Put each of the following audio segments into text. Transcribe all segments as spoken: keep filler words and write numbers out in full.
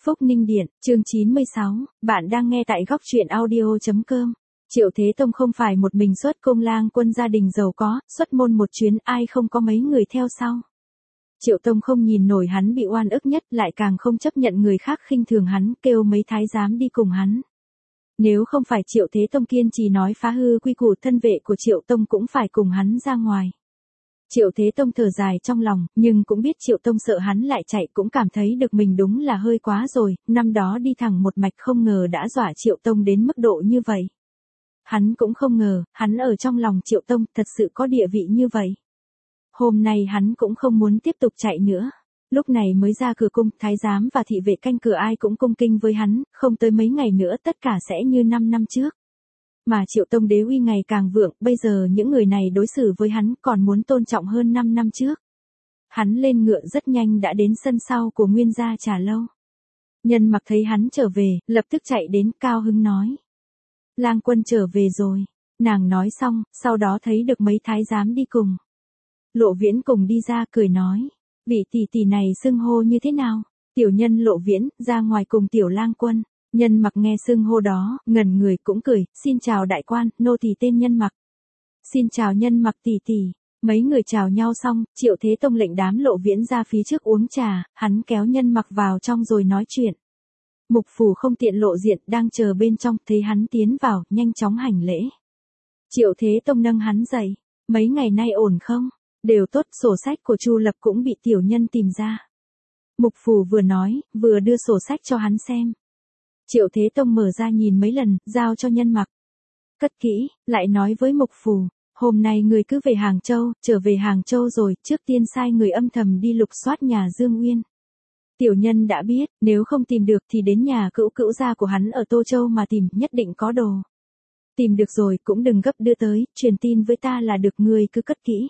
Phúc Ninh Điện, chương chín mươi sáu, bạn đang nghe tại góc truyện audio chấm com. Triệu Thế Tông không phải một mình xuất cung lang quân gia đình giàu có, xuất môn một chuyến ai không có mấy người theo sau. Triệu Tông không nhìn nổi hắn bị oan ức nhất, lại càng không chấp nhận người khác khinh thường hắn, kêu mấy thái giám đi cùng hắn. Nếu không phải Triệu Thế Tông kiên trì nói phá hư quy củ, thân vệ của Triệu Tông cũng phải cùng hắn ra ngoài. Triệu Thế Tông thở dài trong lòng, nhưng cũng biết Triệu Tông sợ hắn lại chạy, cũng cảm thấy được mình đúng là hơi quá rồi, năm đó đi thẳng một mạch không ngờ đã dọa Triệu Tông đến mức độ như vậy. Hắn cũng không ngờ, hắn ở trong lòng Triệu Tông thật sự có địa vị như vậy. Hôm nay hắn cũng không muốn tiếp tục chạy nữa. Lúc này mới ra cửa cung, thái giám và thị vệ canh cửa ai cũng cung kinh với hắn, không tới mấy ngày nữa tất cả sẽ như năm năm trước. Mà Triệu Tông đế uy ngày càng vượng, bây giờ những người này đối xử với hắn còn muốn tôn trọng hơn năm năm trước. Hắn lên ngựa rất nhanh đã đến sân sau của Nguyên gia Trà Lâu. Nhân Mặc thấy hắn trở về, lập tức chạy đến cao hứng nói. Lang quân trở về rồi. Nàng nói xong, sau đó thấy được mấy thái giám đi cùng. Lộ Viễn cùng đi ra cười nói. Vị tỷ tỷ này xưng hô như thế nào? Tiểu nhân Lộ Viễn, ra ngoài cùng tiểu lang quân. Nhân Mặc nghe xưng hô đó, ngẩn người cũng cười, xin chào đại quan, nô tỳ tên Nhân Mặc. Xin chào Nhân Mặc tỷ tỷ. Mấy người chào nhau xong, Triệu Thế Tông lệnh đám Lộ Viễn ra phía trước uống trà, hắn kéo Nhân Mặc vào trong rồi nói chuyện. Mục Phủ không tiện lộ diện, đang chờ bên trong, thấy hắn tiến vào, nhanh chóng hành lễ. Triệu Thế Tông nâng hắn dậy, mấy ngày nay ổn không? Đều tốt, sổ sách của Chu Lập cũng bị tiểu nhân tìm ra. Mục Phủ vừa nói, vừa đưa sổ sách cho hắn xem. Triệu Thế Tông mở ra nhìn mấy lần, giao cho Nhân Mặc. Cất kỹ, lại nói với Mục Phủ, hôm nay người cứ về Hàng Châu, trở về Hàng Châu rồi, trước tiên sai người âm thầm đi lục soát nhà Dương Uyên. Tiểu nhân đã biết, nếu không tìm được thì đến nhà cữu cữu gia của hắn ở Tô Châu mà tìm, nhất định có đồ. Tìm được rồi cũng đừng gấp đưa tới, truyền tin với ta là được, người cứ cất kỹ.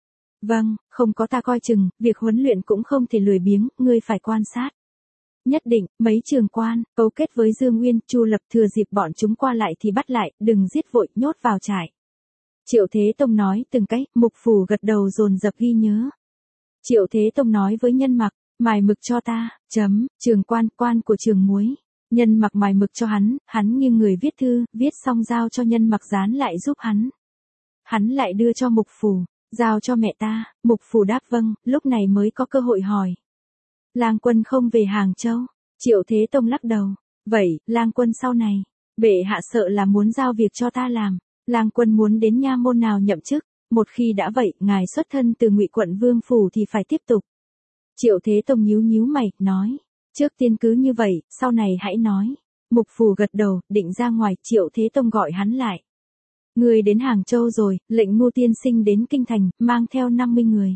Vâng, không có ta coi chừng, việc huấn luyện cũng không thể lười biếng, ngươi phải quan sát. Nhất định, mấy trường quan, cấu kết với Dương Uyên, Chu Lập thừa dịp bọn chúng qua lại thì bắt lại, đừng giết vội, nhốt vào trại. Triệu Thế Tông nói từng cái, Mục Phủ gật đầu dồn dập ghi nhớ. Triệu Thế Tông nói với Nhân Mặc, mài mực cho ta, chấm, trường quan, quan của trường muối. Nhân Mặc mài mực cho hắn, hắn nghiêng người viết thư, viết xong giao cho Nhân Mặc dán lại giúp hắn. Hắn lại đưa cho Mục Phủ, giao cho mẹ ta, Mục Phủ đáp vâng, lúc này mới có cơ hội hỏi. Lang quân không về Hàng Châu, Triệu Thế Tông lắc đầu, vậy, lang quân sau này, bệ hạ sợ là muốn giao việc cho ta làm, lang quân muốn đến nha môn nào nhậm chức, một khi đã vậy, ngài xuất thân từ Ngụy quận Vương phủ thì phải tiếp tục. Triệu Thế Tông nhíu nhíu mày, nói, trước tiên cứ như vậy, sau này hãy nói. Mục Phủ gật đầu, định ra ngoài, Triệu Thế Tông gọi hắn lại. Người đến Hàng Châu rồi, lệnh Ngô tiên sinh đến Kinh Thành, mang theo năm mươi người.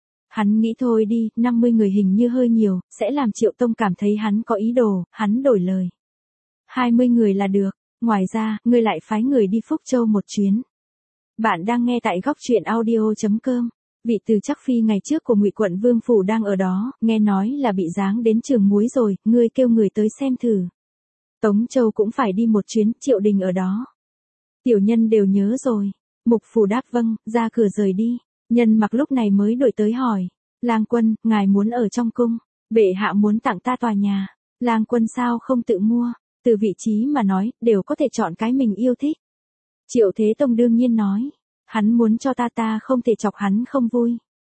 Hắn nghĩ thôi đi, năm mươi người hình như hơi nhiều, sẽ làm Triệu Tông cảm thấy hắn có ý đồ, hắn đổi lời. hai mươi người là được, ngoài ra, ngươi lại phái người đi Phúc Châu một chuyến. Bạn đang nghe tại góc truyện audio chấm com. Vị từ Trắc Phi ngày trước của Ngụy quận Vương phủ đang ở đó, nghe nói là bị giáng đến trường muối rồi, ngươi kêu người tới xem thử. Tống Châu cũng phải đi một chuyến, Triệu Đình ở đó. Tiểu nhân đều nhớ rồi. Mục Phủ đáp vâng, ra cửa rời đi. Nhân Mặc lúc này mới đổi tới hỏi. Lang quân, ngài muốn ở trong cung. Bệ hạ muốn tặng ta tòa nhà. Lang quân sao không tự mua. Từ vị trí mà nói, đều có thể chọn cái mình yêu thích. Triệu Thế Tông đương nhiên nói. Hắn muốn cho ta ta không thể chọc hắn không vui.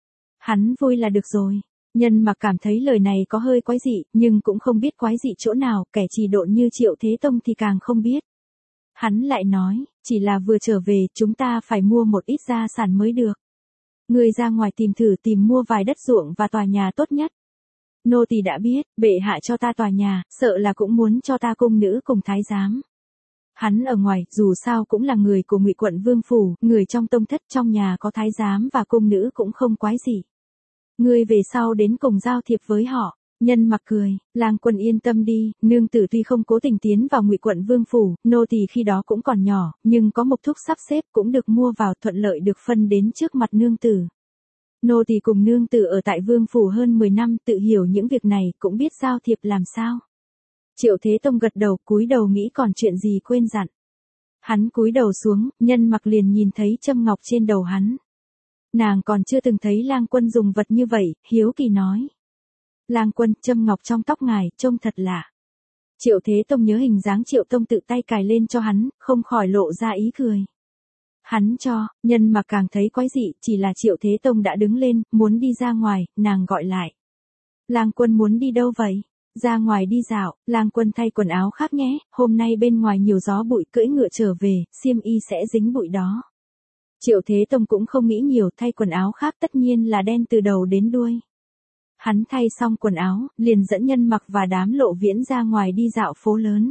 Hắn vui là được rồi. Nhân Mặc cảm thấy lời này có hơi quái dị, nhưng cũng không biết quái dị chỗ nào, kẻ trì độn như Triệu Thế Tông thì càng không biết. Hắn lại nói, chỉ là vừa trở về, chúng ta phải mua một ít gia sản mới được. Người ra ngoài tìm thử tìm mua vài đất ruộng và tòa nhà tốt nhất. Nô tỳ đã biết, bệ hạ cho ta tòa nhà, sợ là cũng muốn cho ta cung nữ cùng thái giám. Hắn ở ngoài, dù sao cũng là người của Ngụy quận Vương phủ, người trong tông thất, trong nhà có thái giám và cung nữ cũng không quái gì. Ngươi về sau đến cùng giao thiệp với họ. Nhân Mặc cười, lang quân yên tâm đi, nương tử tuy không cố tình tiến vào Ngụy quận Vương phủ, nô tỳ khi đó cũng còn nhỏ, nhưng có Mục thúc sắp xếp cũng được mua vào, thuận lợi được phân đến trước mặt nương tử. Nô tỳ cùng nương tử ở tại Vương phủ hơn mười năm, tự hiểu những việc này, cũng biết giao thiệp làm sao. Triệu Thế Tông gật đầu, cúi đầu nghĩ còn chuyện gì quên dặn. Hắn cúi đầu xuống, Nhân Mặc liền nhìn thấy châm ngọc trên đầu hắn. Nàng còn chưa từng thấy lang quân dùng vật như vậy, hiếu kỳ nói. Lang Quân, châm ngọc trong tóc ngài, trông thật lạ. Triệu Thế Tông nhớ hình dáng Triệu Tông tự tay cài lên cho hắn, không khỏi lộ ra ý cười. Hắn cho, Nhân Mặc càng thấy quái dị, chỉ là Triệu Thế Tông đã đứng lên, muốn đi ra ngoài, nàng gọi lại. Lang Quân muốn đi đâu vậy? Ra ngoài đi dạo. Lang Quân thay quần áo khác nhé, hôm nay bên ngoài nhiều gió bụi, cưỡi ngựa trở về, xiêm y sẽ dính bụi đó. Triệu Thế Tông cũng không nghĩ nhiều, thay quần áo khác tất nhiên là đen từ đầu đến đuôi. Hắn thay xong quần áo, liền dẫn Nhân Mặc và đám Lộ Viễn ra ngoài đi dạo phố lớn.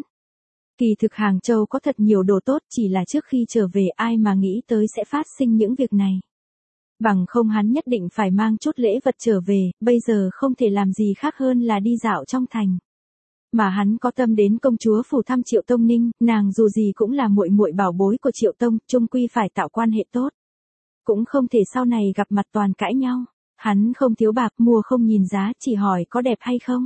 Kỳ thực Hàng Châu có thật nhiều đồ tốt, chỉ là trước khi trở về ai mà nghĩ tới sẽ phát sinh những việc này. Bằng không hắn nhất định phải mang chút lễ vật trở về, bây giờ không thể làm gì khác hơn là đi dạo trong thành. Mà hắn có tâm đến công chúa phủ thăm Triệu Tông Ninh, nàng dù gì cũng là muội muội bảo bối của Triệu Tông, chung quy phải tạo quan hệ tốt. Cũng không thể sau này gặp mặt toàn cãi nhau. Hắn không thiếu bạc, mua không nhìn giá, chỉ hỏi có đẹp hay không.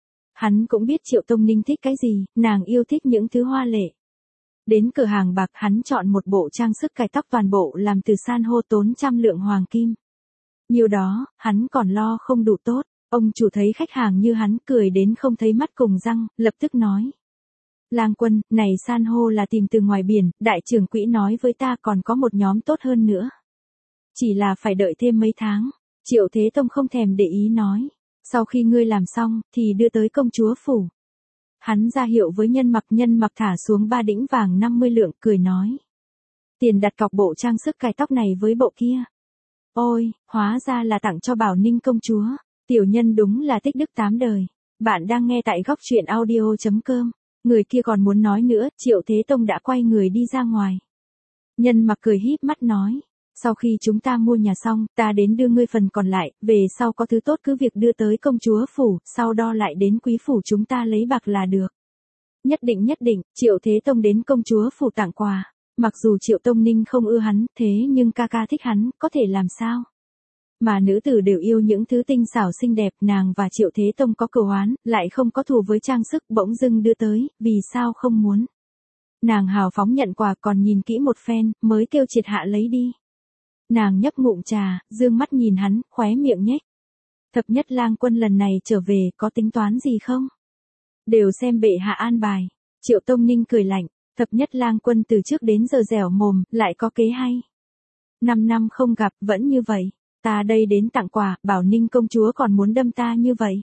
Hắn cũng biết Triệu Tông Ninh thích cái gì, nàng yêu thích những thứ hoa lệ. Đến cửa hàng bạc hắn chọn một bộ trang sức cài tóc toàn bộ làm từ san hô tốn trăm lượng hoàng kim. Nhiều đó, hắn còn lo không đủ tốt. Ông chủ thấy khách hàng như hắn cười đến không thấy mắt cùng răng, lập tức nói. Lang Quân, này san hô là tìm từ ngoài biển, đại trưởng quỹ nói với ta còn có một nhóm tốt hơn nữa. Chỉ là phải đợi thêm mấy tháng. Triệu Thế Tông không thèm để ý nói. Sau khi ngươi làm xong, thì đưa tới công chúa phủ. Hắn ra hiệu với Nhân Mặc, Nhân Mặc thả xuống ba đĩnh vàng năm mươi lượng, cười nói. Tiền đặt cọc bộ trang sức cài tóc này với bộ kia. Ôi, hóa ra là tặng cho Bảo Ninh công chúa. Tiểu nhân đúng là tích đức tám đời. Bạn đang nghe tại góc truyện audio chấm com. Người kia còn muốn nói nữa, Triệu Thế Tông đã quay người đi ra ngoài. Nhân Mặc cười híp mắt nói. Sau khi chúng ta mua nhà xong, ta đến đưa ngươi phần còn lại, về sau có thứ tốt cứ việc đưa tới công chúa phủ, sau đó lại đến quý phủ chúng ta lấy bạc là được. Nhất định nhất định, Triệu Thế Tông đến công chúa phủ tặng quà. Mặc dù Triệu Tông Ninh không ưa hắn, thế nhưng ca ca thích hắn, có thể làm sao? Mà nữ tử đều yêu những thứ tinh xảo xinh đẹp, nàng và Triệu Thế Tông có cừu oán, lại không có thù với trang sức, bỗng dưng đưa tới, vì sao không muốn? Nàng hào phóng nhận quà còn nhìn kỹ một phen, mới kêu triệt hạ lấy đi. Nàng nhấp ngụm trà, dương mắt nhìn hắn, khóe miệng nhếch. Thập Nhất Lang Quân lần này trở về có tính toán gì không? Đều xem bệ hạ an bài. Triệu Tông Ninh cười lạnh, Thập Nhất Lang Quân từ trước đến giờ dẻo mồm, lại có kế hay. Năm năm không gặp, vẫn như vậy. Ta đây đến tặng quà, Bảo Ninh công chúa còn muốn đâm ta như vậy.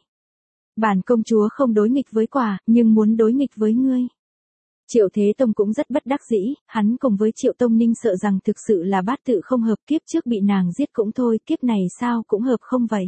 Bản công chúa không đối nghịch với quà, nhưng muốn đối nghịch với ngươi. Triệu Thế Tông cũng rất bất đắc dĩ, hắn cùng với Triệu Tông Ninh sợ rằng thực sự là bát tự không hợp, kiếp trước bị nàng giết cũng thôi, kiếp này sao cũng hợp không vậy.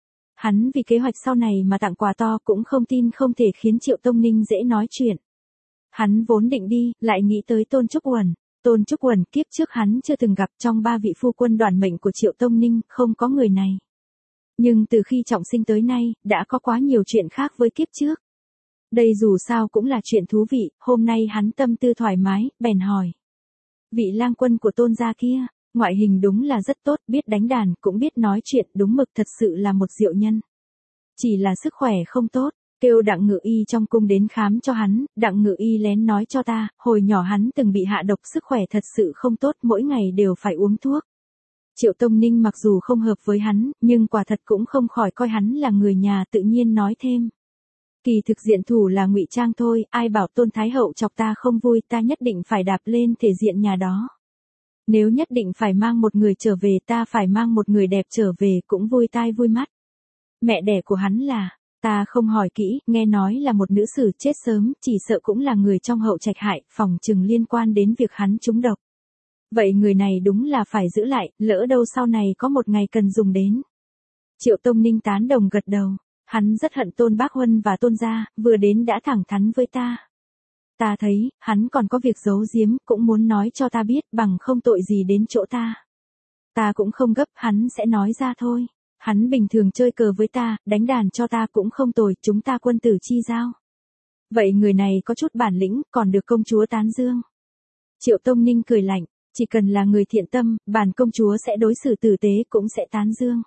Hắn vì kế hoạch sau này mà tặng quà to cũng không tin không thể khiến Triệu Tông Ninh dễ nói chuyện. Hắn vốn định đi, lại nghĩ tới Tôn Trúc Uẩn. Tôn Trúc Uẩn kiếp trước hắn chưa từng gặp, trong ba vị phu quân đoản mệnh của Triệu Tông Ninh, không có người này. Nhưng từ khi trọng sinh tới nay, đã có quá nhiều chuyện khác với kiếp trước. Đây dù sao cũng là chuyện thú vị, hôm nay hắn tâm tư thoải mái, bèn hỏi. Vị lang quân của Tôn gia kia, ngoại hình đúng là rất tốt, biết đánh đàn, cũng biết nói chuyện, đúng mực, thật sự là một diệu nhân. Chỉ là sức khỏe không tốt, kêu Đặng Ngự Y trong cung đến khám cho hắn, Đặng Ngự Y lén nói cho ta, hồi nhỏ hắn từng bị hạ độc, sức khỏe thật sự không tốt, mỗi ngày đều phải uống thuốc. Triệu Tông Ninh mặc dù không hợp với hắn, nhưng quả thật cũng không khỏi coi hắn là người nhà, tự nhiên nói thêm. Kỳ thực diện thủ là ngụy trang thôi, ai bảo Tôn Thái Hậu chọc ta không vui, ta nhất định phải đạp lên thể diện nhà đó. Nếu nhất định phải mang một người trở về, ta phải mang một người đẹp trở về, cũng vui tai vui mắt. Mẹ đẻ của hắn là, ta không hỏi kỹ, nghe nói là một nữ sử chết sớm, chỉ sợ cũng là người trong hậu trạch hại, phòng chừng liên quan đến việc hắn trúng độc. Vậy người này đúng là phải giữ lại, lỡ đâu sau này có một ngày cần dùng đến. Triệu Tông Ninh tán đồng gật đầu. Hắn rất hận Tôn Bác Huân và Tôn gia, vừa đến đã thẳng thắn với ta. Ta thấy, hắn còn có việc giấu giếm, cũng muốn nói cho ta biết, bằng không tội gì đến chỗ ta. Ta cũng không gấp, hắn sẽ nói ra thôi. Hắn bình thường chơi cờ với ta, đánh đàn cho ta cũng không tồi, chúng ta quân tử chi giao. Vậy người này có chút bản lĩnh, còn được công chúa tán dương. Triệu Tông Ninh cười lạnh, chỉ cần là người thiện tâm, bản công chúa sẽ đối xử tử tế, cũng sẽ tán dương.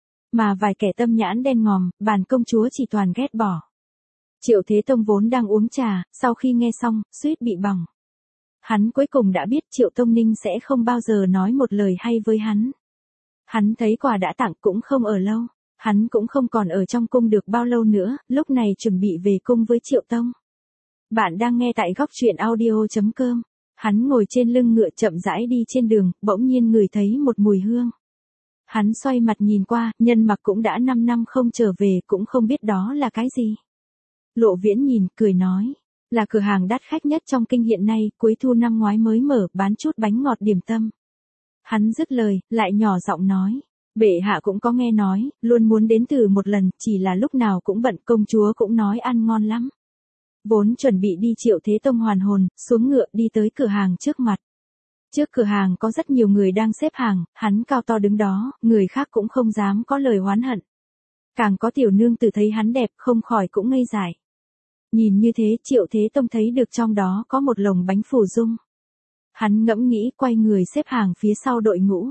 Mà vài kẻ tâm nhãn đen ngòm, bản công chúa chỉ toàn ghét bỏ. Triệu Thế Tông vốn đang uống trà, sau khi nghe xong, suýt bị bỏng. Hắn cuối cùng đã biết Triệu Tông Ninh sẽ không bao giờ nói một lời hay với hắn. Hắn thấy quà đã tặng cũng không ở lâu. Hắn cũng không còn ở trong cung được bao lâu nữa, lúc này chuẩn bị về cung với Triệu Tông. Bạn đang nghe tại góc truyện audio.com. Hắn ngồi trên lưng ngựa chậm rãi đi trên đường, bỗng nhiên ngửi thấy một mùi hương. Hắn xoay mặt nhìn qua, Nhân Mặc cũng đã năm năm không trở về, cũng không biết đó là cái gì. Lộ Viễn nhìn, cười nói, là cửa hàng đắt khách nhất trong kinh hiện nay, cuối thu năm ngoái mới mở, bán chút bánh ngọt điểm tâm. Hắn dứt lời, lại nhỏ giọng nói, bệ hạ cũng có nghe nói, luôn muốn đến thử một lần, chỉ là lúc nào cũng bận, công chúa cũng nói ăn ngon lắm. Vốn chuẩn bị đi, Triệu Thế Tông hoàn hồn, xuống ngựa đi tới cửa hàng trước mặt. Trước cửa hàng có rất nhiều người đang xếp hàng, hắn cao to đứng đó, người khác cũng không dám có lời oán hận. Càng có tiểu nương tử thấy hắn đẹp, không khỏi cũng ngây dại. Nhìn như thế, Triệu Thế Tông thấy được trong đó có một lồng bánh phù dung. Hắn ngẫm nghĩ, quay người xếp hàng phía sau đội ngũ.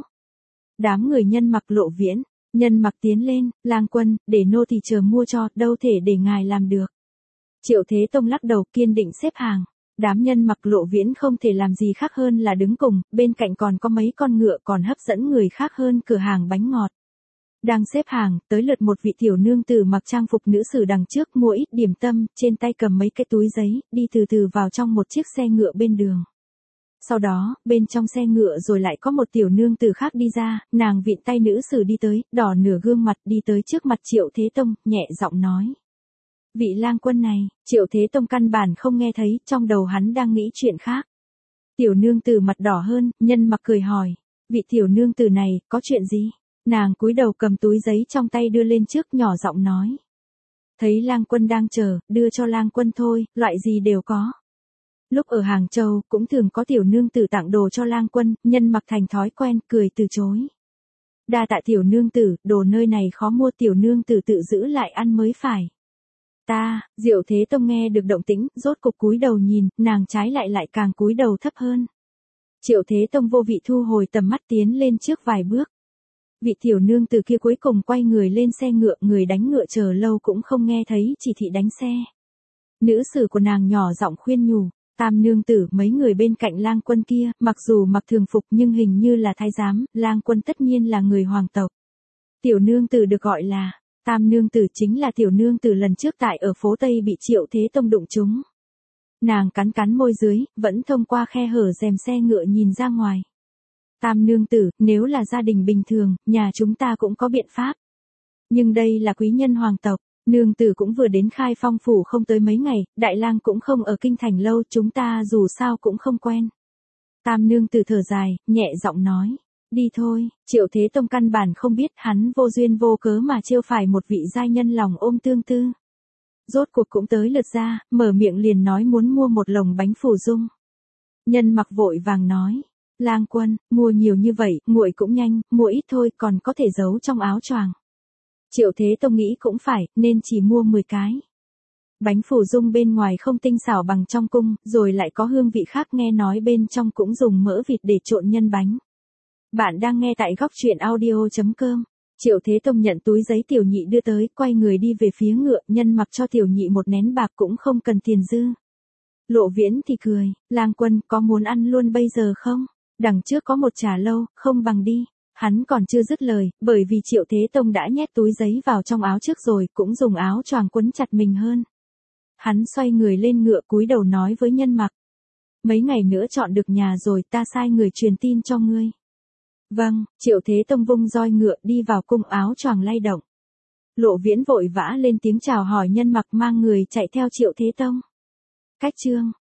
Đám người Nhân Mặc, Lộ Viễn, Nhân Mặc tiến lên, lang quân, để nô tỳ chờ mua cho, đâu thể để ngài làm được. Triệu Thế Tông lắc đầu, kiên định xếp hàng. Đám Nhân Mặc, Lộ Viễn không thể làm gì khác hơn là đứng cùng, bên cạnh còn có mấy con ngựa còn hấp dẫn người khác hơn cửa hàng bánh ngọt. Đang xếp hàng, tới lượt một vị tiểu nương tử mặc trang phục nữ sử đằng trước, mua ít điểm tâm, trên tay cầm mấy cái túi giấy, đi từ từ vào trong một chiếc xe ngựa bên đường. Sau đó, bên trong xe ngựa rồi lại có một tiểu nương tử khác đi ra, nàng vịn tay nữ sử đi tới, đỏ nửa gương mặt đi tới trước mặt Triệu Thế Tông, nhẹ giọng nói. Vị lang quân này, Triệu Thế Tông căn bản không nghe thấy, trong đầu hắn đang nghĩ chuyện khác. Tiểu nương tử mặt đỏ hơn, Nhân Mặc cười hỏi, vị tiểu nương tử này, có chuyện gì? Nàng cúi đầu cầm túi giấy trong tay đưa lên trước, nhỏ giọng nói. Thấy lang quân đang chờ, đưa cho lang quân thôi, loại gì đều có. Lúc ở Hàng Châu, cũng thường có tiểu nương tử tặng đồ cho lang quân, Nhân Mặc thành thói quen, cười từ chối. Đa tạ tiểu nương tử, đồ nơi này khó mua, tiểu nương tử tự giữ lại ăn mới phải. Ta, Diệu Thế Tông nghe được động tĩnh, rốt cục cúi đầu nhìn, nàng trái lại lại càng cúi đầu thấp hơn. Triệu Thế Tông vô vị thu hồi tầm mắt, tiến lên trước vài bước. Vị tiểu nương tử kia cuối cùng quay người lên xe ngựa, người đánh ngựa chờ lâu cũng không nghe thấy chỉ thị đánh xe. Nữ sử của nàng nhỏ giọng khuyên nhủ, Tam nương tử, mấy người bên cạnh lang quân kia, mặc dù mặc thường phục nhưng hình như là thái giám, lang quân tất nhiên là người hoàng tộc. Tiểu nương tử được gọi là Tam nương tử chính là tiểu nương tử lần trước tại ở phố Tây bị Triệu Thế Tông đụng trúng. Nàng cắn cắn môi dưới, vẫn thông qua khe hở rèm xe ngựa nhìn ra ngoài. Tam nương tử, nếu là gia đình bình thường, nhà chúng ta cũng có biện pháp. Nhưng đây là quý nhân hoàng tộc, nương tử cũng vừa đến Khai Phong phủ không tới mấy ngày, đại lang cũng không ở kinh thành lâu, chúng ta dù sao cũng không quen. Tam nương tử thở dài, nhẹ giọng nói, đi thôi. Triệu Thế Tông căn bản không biết hắn vô duyên vô cớ mà trêu phải một vị giai nhân lòng ôm tương tư. Rốt cuộc cũng tới lượt ra, mở miệng liền nói muốn mua một lồng bánh phù dung. Nhân Mặc vội vàng nói. Lang quân, mua nhiều như vậy, nguội cũng nhanh, mua ít thôi, còn có thể giấu trong áo choàng. Triệu Thế Tông nghĩ cũng phải, nên chỉ mua mười cái. Bánh phù dung bên ngoài không tinh xảo bằng trong cung, rồi lại có hương vị khác, nghe nói bên trong cũng dùng mỡ vịt để trộn nhân bánh. Bạn đang nghe tại góc truyện audio.com. Triệu Thế Tông nhận túi giấy tiểu nhị đưa tới, quay người đi về phía ngựa, Nhân Mặc cho tiểu nhị một nén bạc cũng không cần tiền dư. Lộ Viễn thì cười, lang quân, có muốn ăn luôn bây giờ không? Đằng trước có một trà lâu, không bằng đi. Hắn còn chưa dứt lời, bởi vì Triệu Thế Tông đã nhét túi giấy vào trong áo trước rồi, cũng dùng áo choàng quấn chặt mình hơn. Hắn xoay người lên ngựa, cúi đầu nói với Nhân Mặc. Mấy ngày nữa chọn được nhà rồi, ta sai người truyền tin cho ngươi. Vâng, Triệu Thế Tông vung roi ngựa đi vào cung, áo choàng lay động. Lộ Viễn vội vã lên tiếng chào hỏi Nhân Mặc, mang người chạy theo Triệu Thế Tông. Cách chương